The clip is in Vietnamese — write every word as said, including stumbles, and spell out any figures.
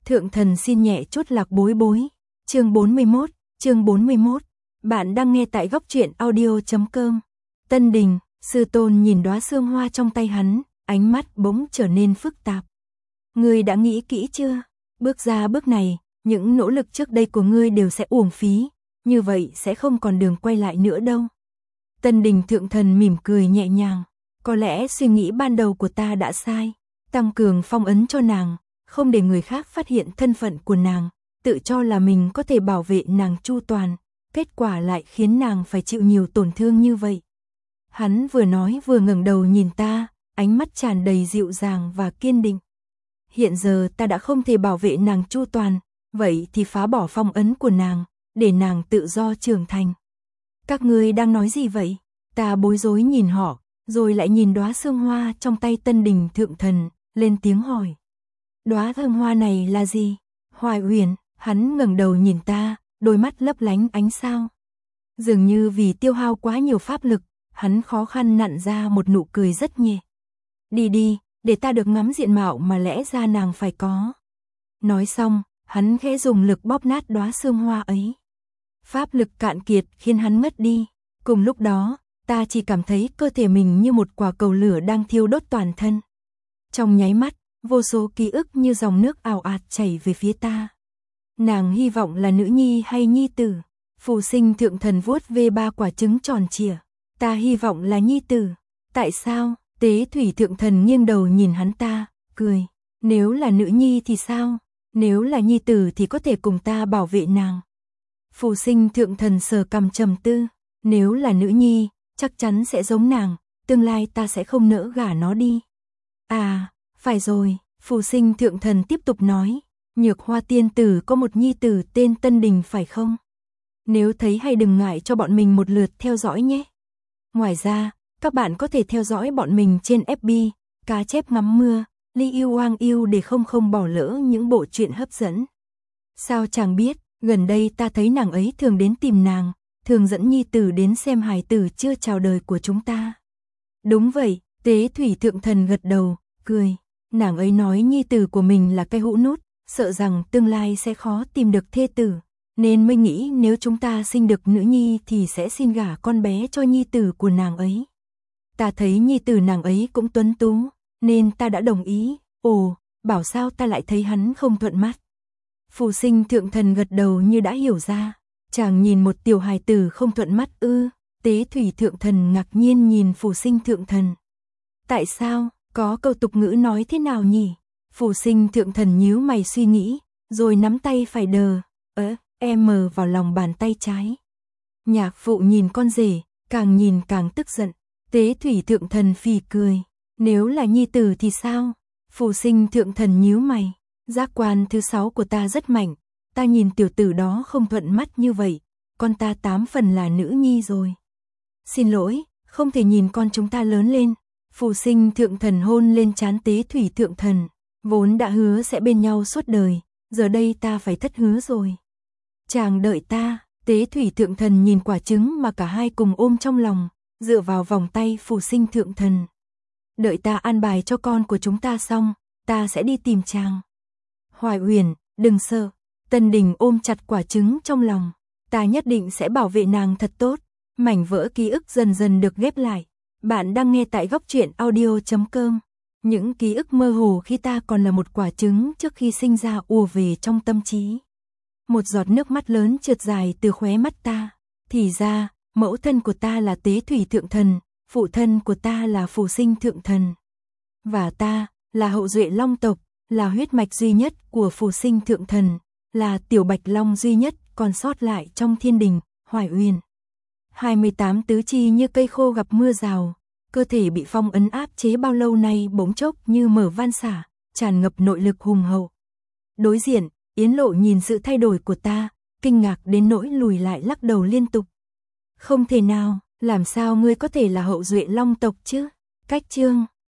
Thượng thần xin nhẹ chút lạc bối bối. Chương bốn mươi mốt, chương bốn mươi mốt. Bạn đang nghe tại góc truyện audio chấm com. Tân Đình, sư tôn nhìn đóa sương hoa trong tay hắn, ánh mắt bỗng trở nên phức tạp. Ngươi đã nghĩ kỹ chưa? Bước ra bước này, những nỗ lực trước đây của ngươi đều sẽ uổng phí, như vậy sẽ không còn đường quay lại nữa đâu. Tân Đình thượng thần mỉm cười nhẹ nhàng, có lẽ suy nghĩ ban đầu của ta đã sai, tăng cường phong ấn cho nàng, không để người khác phát hiện thân phận của nàng, tự cho là mình có thể bảo vệ nàng chu toàn, kết quả lại khiến nàng phải chịu nhiều tổn thương như vậy. Hắn vừa nói vừa ngẩng đầu nhìn ta, ánh mắt tràn đầy dịu dàng và kiên định. Hiện giờ ta đã không thể bảo vệ nàng chu toàn, vậy thì phá bỏ phong ấn của nàng, để nàng tự do trưởng thành. Các ngươi đang nói gì vậy? Ta bối rối nhìn họ, rồi lại nhìn đóa sương hoa trong tay Tân Đình thượng thần, lên tiếng hỏi. Đóa thơm hoa này là gì? Hoài Uyển, hắn ngẩng đầu nhìn ta, đôi mắt lấp lánh ánh sao. Dường như vì tiêu hao quá nhiều pháp lực, hắn khó khăn nặn ra một nụ cười rất nhẹ. Đi đi, để ta được ngắm diện mạo mà lẽ ra nàng phải có. Nói xong, hắn khẽ dùng lực bóp nát đóa sương hoa ấy. Pháp lực cạn kiệt khiến hắn ngất đi. Cùng lúc đó, ta chỉ cảm thấy cơ thể mình như một quả cầu lửa đang thiêu đốt toàn thân. Trong nháy mắt, vô số ký ức như dòng nước ào ạt chảy về phía ta. Nàng hy vọng là nữ nhi hay nhi tử? Phù Sinh thượng thần vuốt ve ba quả trứng tròn trịa. Ta hy vọng là nhi tử. Tại sao? Tế Thủy thượng thần nghiêng đầu nhìn hắn ta, cười. Nếu là nữ nhi thì sao? Nếu là nhi tử thì có thể cùng ta bảo vệ nàng. Phù Sinh thượng thần sờ cằm trầm tư. Nếu là nữ nhi, chắc chắn sẽ giống nàng, tương lai ta sẽ không nỡ gả nó đi. À, phải rồi, Phù Sinh thượng thần tiếp tục nói. Nhược Hoa tiên tử có một nhi tử tên Tân Đình phải không? Nếu thấy hay đừng ngại cho bọn mình một lượt theo dõi nhé. Ngoài ra, các bạn có thể theo dõi bọn mình trên ép bê, Cá Chép Ngắm Mưa, Ly Yêu Hoang Yêu để không không bỏ lỡ những bộ truyện hấp dẫn. Sao chàng biết, gần đây ta thấy nàng ấy thường đến tìm nàng, thường dẫn nhi tử đến xem hài tử chưa chào đời của chúng ta. Đúng vậy, Tế Thủy thượng thần gật đầu, cười. Nàng ấy nói nhi tử của mình là cây hũ nút, sợ rằng tương lai sẽ khó tìm được thê tử, nên mới nghĩ nếu chúng ta sinh được nữ nhi thì sẽ xin gả con bé cho nhi tử của nàng ấy. Ta thấy nhi tử nàng ấy cũng tuấn tú, nên ta đã đồng ý. Ồ, bảo sao ta lại thấy hắn không thuận mắt. Phù Sinh thượng thần gật đầu như đã hiểu ra. Chàng nhìn một tiểu hài tử không thuận mắt ư? Tế Thủy thượng thần ngạc nhiên nhìn Phù Sinh thượng thần. Tại sao? Có câu tục ngữ nói thế nào nhỉ? Phù Sinh thượng thần nhíu mày suy nghĩ, rồi nắm tay phải đờ, ớ, em mờ vào lòng bàn tay trái. Nhạc phụ nhìn con rể, càng nhìn càng tức giận. Tế Thủy thượng thần phì cười. Nếu là nhi tử thì sao? Phù Sinh thượng thần nhíu mày. Giác quan thứ sáu của ta rất mạnh. Ta nhìn tiểu tử đó không thuận mắt như vậy. Con ta tám phần là nữ nhi rồi. Xin lỗi, không thể nhìn con chúng ta lớn lên. Phù Sinh thượng thần hôn lên trán Tế Thủy thượng thần. Vốn đã hứa sẽ bên nhau suốt đời. Giờ đây ta phải thất hứa rồi. Chàng đợi ta. Tế Thủy thượng thần nhìn quả trứng mà cả hai cùng ôm trong lòng, dựa vào vòng tay Phù Sinh thượng thần. Đợi ta an bài cho con của chúng ta xong, ta sẽ đi tìm chàng. Hoài Uyển, đừng sợ. Tân Đình ôm chặt quả trứng trong lòng. Ta nhất định sẽ bảo vệ nàng thật tốt. Mảnh vỡ ký ức dần dần được ghép lại. Bạn đang nghe tại góc truyện audio chấm com. Những ký ức mơ hồ khi ta còn là một quả trứng trước khi sinh ra ùa về trong tâm trí. Một giọt nước mắt lớn trượt dài từ khóe mắt ta. Thì ra, mẫu thân của ta là Tế Thủy thượng thần, phụ thân của ta là Phù Sinh thượng thần. Và ta, là hậu duệ Long tộc, là huyết mạch duy nhất của Phù Sinh thượng thần, là tiểu bạch long duy nhất còn sót lại trong thiên đình, Hoài Uyển. hai mươi tám tứ chi như cây khô gặp mưa rào, cơ thể bị phong ấn áp chế bao lâu nay bỗng chốc như mở van xả, tràn ngập nội lực hùng hậu. Đối diện, Yến Lộ nhìn sự thay đổi của ta, kinh ngạc đến nỗi lùi lại lắc đầu liên tục. Không thể nào, làm sao ngươi có thể là hậu duệ Long tộc chứ? Cách chương